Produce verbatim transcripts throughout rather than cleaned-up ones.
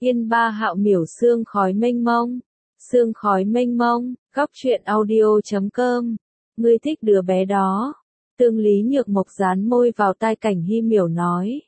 Yên ba hạo miểu sương khói mênh mông. Sương khói mênh mông, góc truyện audio chấm com. Ngươi thích đứa bé đó. Tương Lý Nhược Mộc dán môi vào tai Cảnh Hy Miểu nói.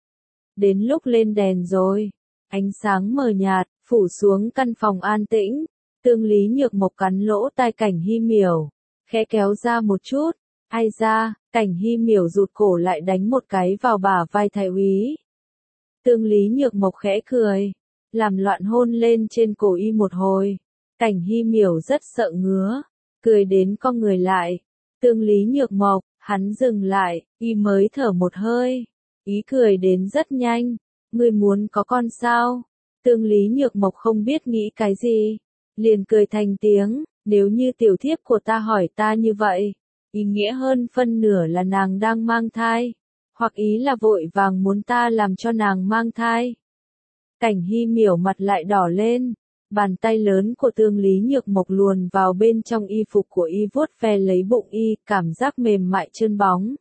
Đến lúc lên đèn rồi. Ánh sáng mờ nhạt, phủ xuống căn phòng an tĩnh. Tương Lý Nhược Mộc cắn lỗ tai Cảnh Hy Miểu. Khẽ kéo ra một chút. Ai ra, Cảnh Hy Miểu rụt cổ lại đánh một cái vào bả vai thái úy. Tương Lý Nhược Mộc khẽ cười. Làm loạn hôn lên trên cổ y một hồi. Cảnh Hy Miểu rất sợ ngứa. Cười đến cong người lại. Tương Lý Nhược Mộc, hắn dừng lại, y mới thở một hơi. Ý cười đến rất nhanh. Ngươi muốn có con sao? Tương Lý Nhược Mộc không biết nghĩ cái gì. Liền cười thành tiếng, nếu như tiểu thiếp của ta hỏi ta như vậy. Ý nghĩa hơn phân nửa là nàng đang mang thai. Hoặc ý là vội vàng muốn ta làm cho nàng mang thai. Cảnh Hy Miểu mặt lại đỏ lên. Bàn tay lớn của Tương Lý Nhược Mộc luồn vào bên trong y phục của y vuốt ve lấy bụng y, cảm giác mềm mại trơn bóng.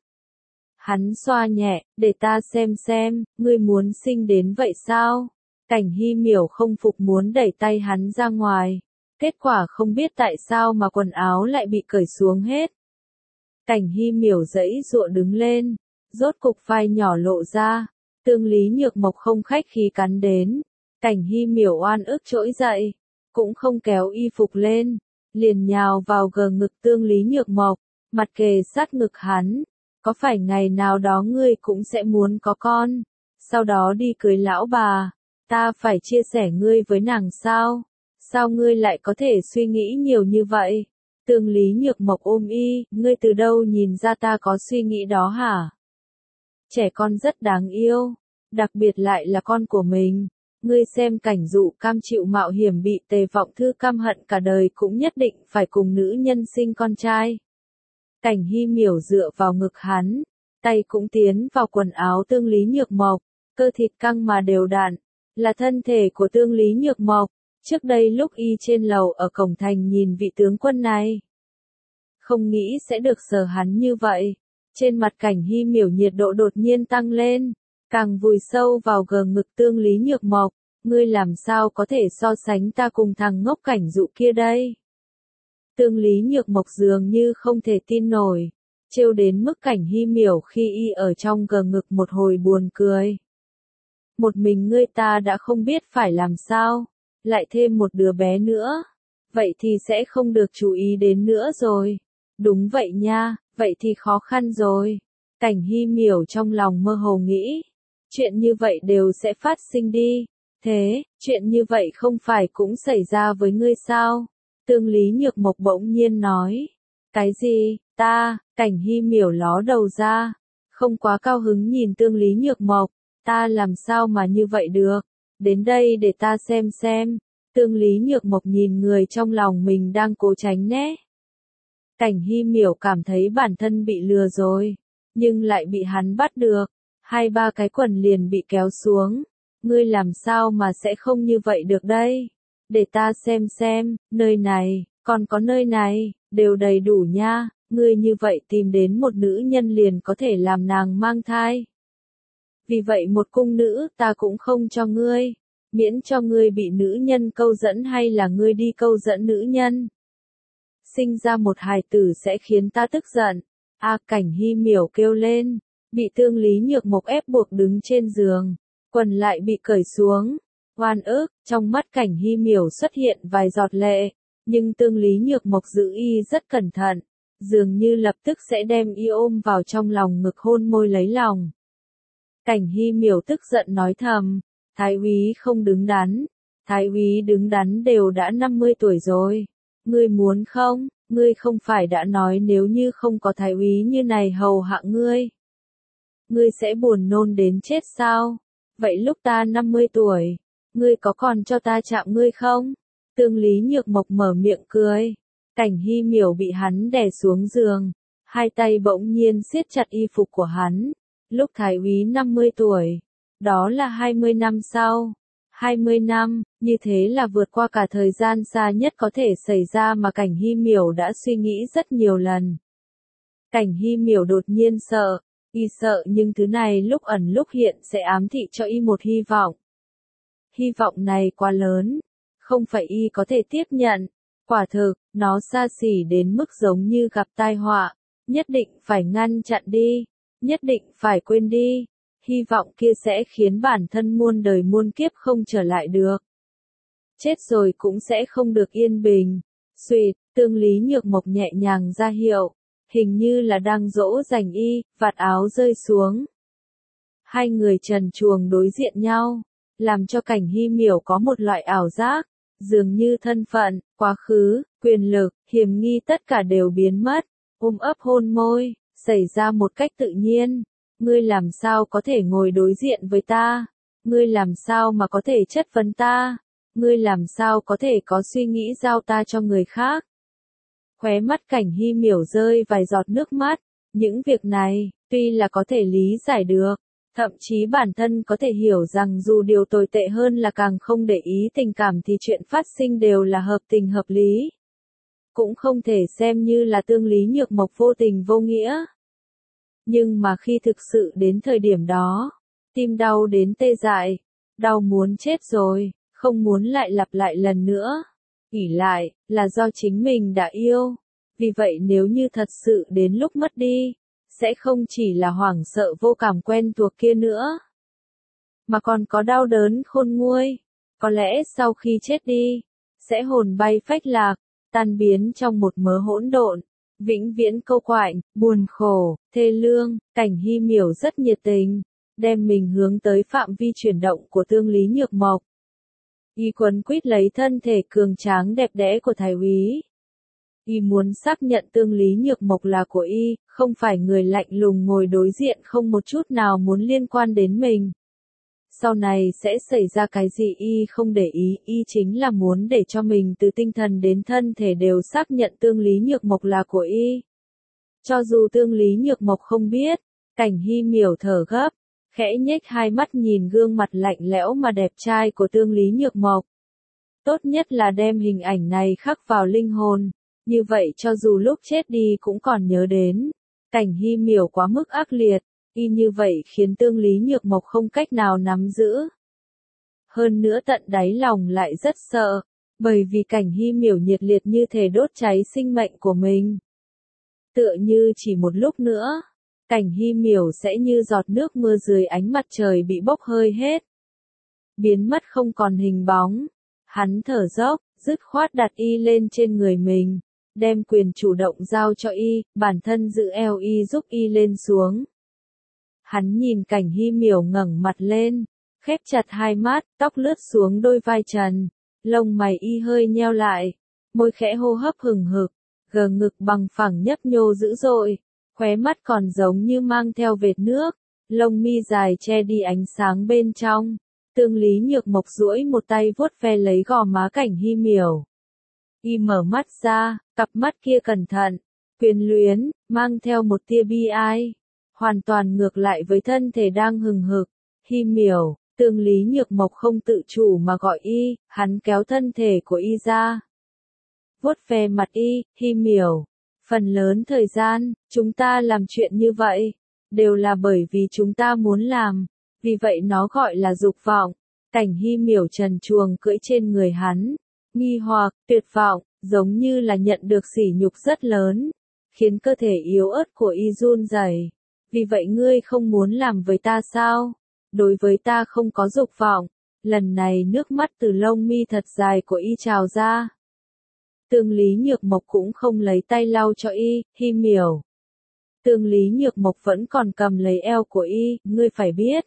Hắn xoa nhẹ, để ta xem xem, ngươi muốn sinh đến vậy sao? Cảnh Hy Miểu không phục muốn đẩy tay hắn ra ngoài. Kết quả không biết tại sao mà quần áo lại bị cởi xuống hết. Cảnh Hy Miểu giãy giụa đứng lên, rốt cục vai nhỏ lộ ra. Tương Lý Nhược Mộc không khách khí cắn đến. Cảnh Hy Miểu oan ức trỗi dậy, cũng không kéo y phục lên, liền nhào vào gờ ngực Tương Lý Nhược Mộc, mặt kề sát ngực hắn. Có phải ngày nào đó ngươi cũng sẽ muốn có con, sau đó đi cưới lão bà, ta phải chia sẻ ngươi với nàng sao? Sao ngươi lại có thể suy nghĩ nhiều như vậy? Tương Lý Nhược Mộc ôm y, ngươi từ đâu nhìn ra ta có suy nghĩ đó hả? Trẻ con rất đáng yêu, đặc biệt lại là con của mình. Ngươi xem Cảnh Dụ cam chịu mạo hiểm bị Tề Vọng Thư căm hận cả đời cũng nhất định phải cùng nữ nhân sinh con trai. Cảnh Hy Miểu dựa vào ngực hắn, tay cũng tiến vào quần áo Tương Lý Nhược Mộc, cơ thịt căng mà đều đặn, là thân thể của Tương Lý Nhược Mộc. Trước đây lúc y trên lầu ở cổng thành nhìn vị tướng quân này, không nghĩ sẽ được sờ hắn như vậy. Trên mặt Cảnh Hy Miểu nhiệt độ đột nhiên tăng lên, càng vùi sâu vào gờ ngực Tương Lý Nhược Mộc. Ngươi làm sao có thể so sánh ta cùng thằng ngốc Cảnh Dụ kia đây? Tương Lý Nhược Mộc dường như không thể tin nổi, trêu đến mức Cảnh Hy Miểu khi y ở trong gờ ngực một hồi buồn cười. Một mình ngươi ta đã không biết phải làm sao, lại thêm một đứa bé nữa, vậy thì sẽ không được chú ý đến nữa rồi. Đúng vậy nha, vậy thì khó khăn rồi. Cảnh Hy Miểu trong lòng mơ hồ nghĩ, chuyện như vậy đều sẽ phát sinh đi. Thế, chuyện như vậy không phải cũng xảy ra với ngươi sao? Tương Lý Nhược Mộc bỗng nhiên nói. Cái gì, ta? Cảnh Hy Miểu ló đầu ra, không quá cao hứng nhìn Tương Lý Nhược Mộc. Ta làm sao mà như vậy được? Đến đây để ta xem xem. Tương Lý Nhược Mộc nhìn người trong lòng mình đang cố tránh né. Cảnh Hy Miểu cảm thấy bản thân bị lừa rồi, nhưng lại bị hắn bắt được. Hai ba cái quần liền bị kéo xuống. Ngươi làm sao mà sẽ không như vậy được đây? Để ta xem xem, nơi này, còn có nơi này, đều đầy đủ nha. Ngươi như vậy tìm đến một nữ nhân liền có thể làm nàng mang thai. Vì vậy một cung nữ ta cũng không cho ngươi, miễn cho ngươi bị nữ nhân câu dẫn hay là ngươi đi câu dẫn nữ nhân. Sinh ra một hài tử sẽ khiến ta tức giận. A Cảnh Hy Miểu kêu lên, bị Tương Lý Nhược Mộc ép buộc đứng trên giường, quần lại bị cởi xuống. Oan ức, trong mắt Cảnh Hy Miểu xuất hiện vài giọt lệ, nhưng Tương Lý Nhược Mộc giữ y rất cẩn thận, dường như lập tức sẽ đem y ôm vào trong lòng ngực hôn môi lấy lòng. Cảnh Hy Miểu tức giận nói thầm, thái úy không đứng đắn, thái úy đứng đắn đều đã năm mươi tuổi rồi. Ngươi muốn không, ngươi không phải đã nói nếu như không có thái úy như này hầu hạ ngươi, ngươi sẽ buồn nôn đến chết sao? Vậy lúc ta năm mươi tuổi, ngươi có còn cho ta chạm ngươi không? Tương Lý Nhược Mộc mở miệng cười. Cảnh Hy Miểu bị hắn đè xuống giường, hai tay bỗng nhiên siết chặt y phục của hắn. Lúc thái úy năm mươi tuổi, đó là hai mươi năm sau. hai mươi năm, như thế là vượt qua cả thời gian xa nhất có thể xảy ra mà Cảnh Hy Miểu đã suy nghĩ rất nhiều lần. Cảnh Hy Miểu đột nhiên sợ, y sợ nhưng thứ này lúc ẩn lúc hiện sẽ ám thị cho y một hy vọng. hy vọng này quá lớn, không phải y có thể tiếp nhận. Quả thực, nó xa xỉ đến mức giống như gặp tai họa, nhất định phải ngăn chặn đi, nhất định phải quên đi. Hy vọng kia sẽ khiến bản thân muôn đời muôn kiếp không trở lại được. Chết rồi cũng sẽ không được yên bình. Xuyệt, Tương Lý Nhược Mộc nhẹ nhàng ra hiệu, hình như là đang dỗ dành y, vạt áo rơi xuống. Hai người trần truồng đối diện nhau, làm cho Cảnh Hy Miểu có một loại ảo giác, dường như thân phận, quá khứ, quyền lực, hiểm nghi tất cả đều biến mất, ôm ấp hôn môi, xảy ra một cách tự nhiên. Ngươi làm sao có thể ngồi đối diện với ta? Ngươi làm sao mà có thể chất vấn ta? Ngươi làm sao có thể có suy nghĩ giao ta cho người khác? Khóe mắt Cảnh Hy Miểu rơi vài giọt nước mắt, những việc này, tuy là có thể lý giải được, thậm chí bản thân có thể hiểu rằng dù điều tồi tệ hơn là càng không để ý tình cảm thì chuyện phát sinh đều là hợp tình hợp lý. Cũng không thể xem như là Tương Lý Nhược Mộc vô tình vô nghĩa. Nhưng mà khi thực sự đến thời điểm đó, tim đau đến tê dại, đau muốn chết rồi, không muốn lại lặp lại lần nữa. ỷ lại, là do chính mình đã yêu. Vì vậy nếu như thật sự đến lúc mất đi, sẽ không chỉ là hoảng sợ vô cảm quen thuộc kia nữa, mà còn có đau đớn khôn nguôi. Có lẽ sau khi chết đi, sẽ hồn bay phách lạc, tan biến trong một mớ hỗn độn, vĩnh viễn câu quạnh, buồn khổ, thê lương. Cảnh Hy Miểu rất nhiệt tình, đem mình hướng tới phạm vi chuyển động của Tương Lý Nhược Mộc. Y quấn quýt lấy thân thể cường tráng đẹp đẽ của thái úy. Y muốn xác nhận Tương Lý Nhược Mộc là của y, không phải người lạnh lùng ngồi đối diện không một chút nào muốn liên quan đến mình. Sau này sẽ xảy ra cái gì y không để ý, y chính là muốn để cho mình từ tinh thần đến thân thể đều xác nhận Tương Lý Nhược Mộc là của y. Cho dù Tương Lý Nhược Mộc không biết, Cảnh Hy Miểu thở gấp, khẽ nhếch hai mắt nhìn gương mặt lạnh lẽo mà đẹp trai của Tương Lý Nhược Mộc. Tốt nhất là đem hình ảnh này khắc vào linh hồn, như vậy cho dù lúc chết đi cũng còn nhớ đến. Cảnh Hy Miểu quá mức ác liệt, y như vậy khiến Tương Lý Nhược Mộc không cách nào nắm giữ. Hơn nữa tận đáy lòng lại rất sợ, bởi vì Cảnh Hy Miểu nhiệt liệt như thể đốt cháy sinh mệnh của mình. Tựa như chỉ một lúc nữa, Cảnh Hy Miểu sẽ như giọt nước mưa dưới ánh mặt trời bị bốc hơi hết, biến mất không còn hình bóng. Hắn thở dốc, dứt khoát đặt y lên trên người mình, đem quyền chủ động giao cho y, bản thân giữ eo y giúp y lên xuống. Hắn nhìn Cảnh Hy Miểu ngẩng mặt lên, khép chặt hai mắt, tóc lướt xuống đôi vai trần, lông mày y hơi nheo lại, môi khẽ hô hấp hừng hực, gờ ngực bằng phẳng nhấp nhô dữ dội, khóe mắt còn giống như mang theo vệt nước, lông mi dài che đi ánh sáng bên trong. Tương Lý Nhược Mộc duỗi một tay vuốt ve lấy gò má Cảnh Hy Miểu. Y mở mắt ra, cặp mắt kia cẩn thận, quyến luyến, mang theo một tia bi ai, hoàn toàn ngược lại với thân thể đang hừng hực. Hy Miểu, Tương Lý Nhược Mộc không tự chủ mà gọi y, hắn kéo thân thể của y ra, vuốt ve mặt y. Hy Miểu, phần lớn thời gian, chúng ta làm chuyện như vậy, đều là bởi vì chúng ta muốn làm, vì vậy nó gọi là dục vọng. Cảnh Hy Miểu trần truồng cưỡi trên người hắn, nghi hoặc, tuyệt vọng, giống như là nhận được sỉ nhục rất lớn, khiến cơ thể yếu ớt của y run rẩy. Vì vậy ngươi không muốn làm với ta sao? Đối với ta không có dục vọng. Lần này nước mắt từ lông mi thật dài của y trào ra. Tương Lý Nhược Mộc cũng không lấy tay lau cho y. Hy Miểu. Tương Lý Nhược Mộc vẫn còn cầm lấy eo của y, ngươi phải biết.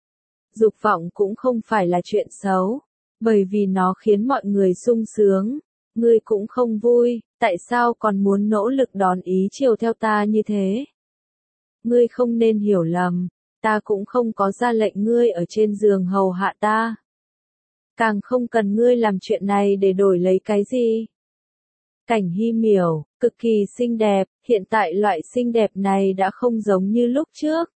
Dục vọng cũng không phải là chuyện xấu, bởi vì nó khiến mọi người sung sướng. Ngươi cũng không vui, tại sao còn muốn nỗ lực đón ý chiều theo ta như thế? Ngươi không nên hiểu lầm, ta cũng không có ra lệnh ngươi ở trên giường hầu hạ ta. Càng không cần ngươi làm chuyện này để đổi lấy cái gì. Cảnh Hy Miểu, cực kỳ xinh đẹp, hiện tại loại xinh đẹp này đã không giống như lúc trước.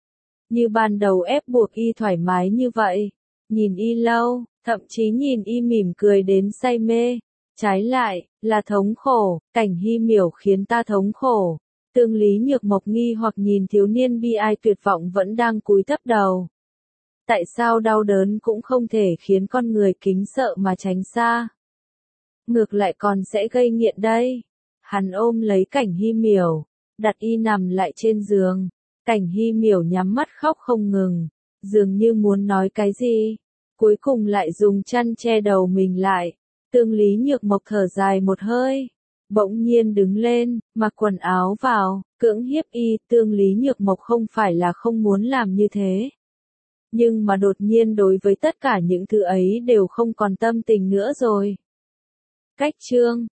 Như ban đầu ép buộc y thoải mái như vậy, nhìn y lâu, thậm chí nhìn y mỉm cười đến say mê. Trái lại, là thống khổ. Cảnh Hy Miểu khiến ta thống khổ. Tương Lý Nhược Mộc nghi hoặc nhìn thiếu niên bi ai tuyệt vọng vẫn đang cúi thấp đầu. Tại sao đau đớn cũng không thể khiến con người kính sợ mà tránh xa? Ngược lại còn sẽ gây nghiện đây. Hắn ôm lấy Cảnh Hy Miểu, đặt y nằm lại trên giường. Cảnh Hy Miểu nhắm mắt khóc không ngừng, dường như muốn nói cái gì. Cuối cùng lại dùng chăn che đầu mình lại. Tương Lý Nhược Mộc thở dài một hơi, bỗng nhiên đứng lên, mặc quần áo vào, cưỡng hiếp y. Tương Lý Nhược Mộc không phải là không muốn làm như thế, nhưng mà đột nhiên đối với tất cả những thứ ấy đều không còn tâm tình nữa rồi. Cách chương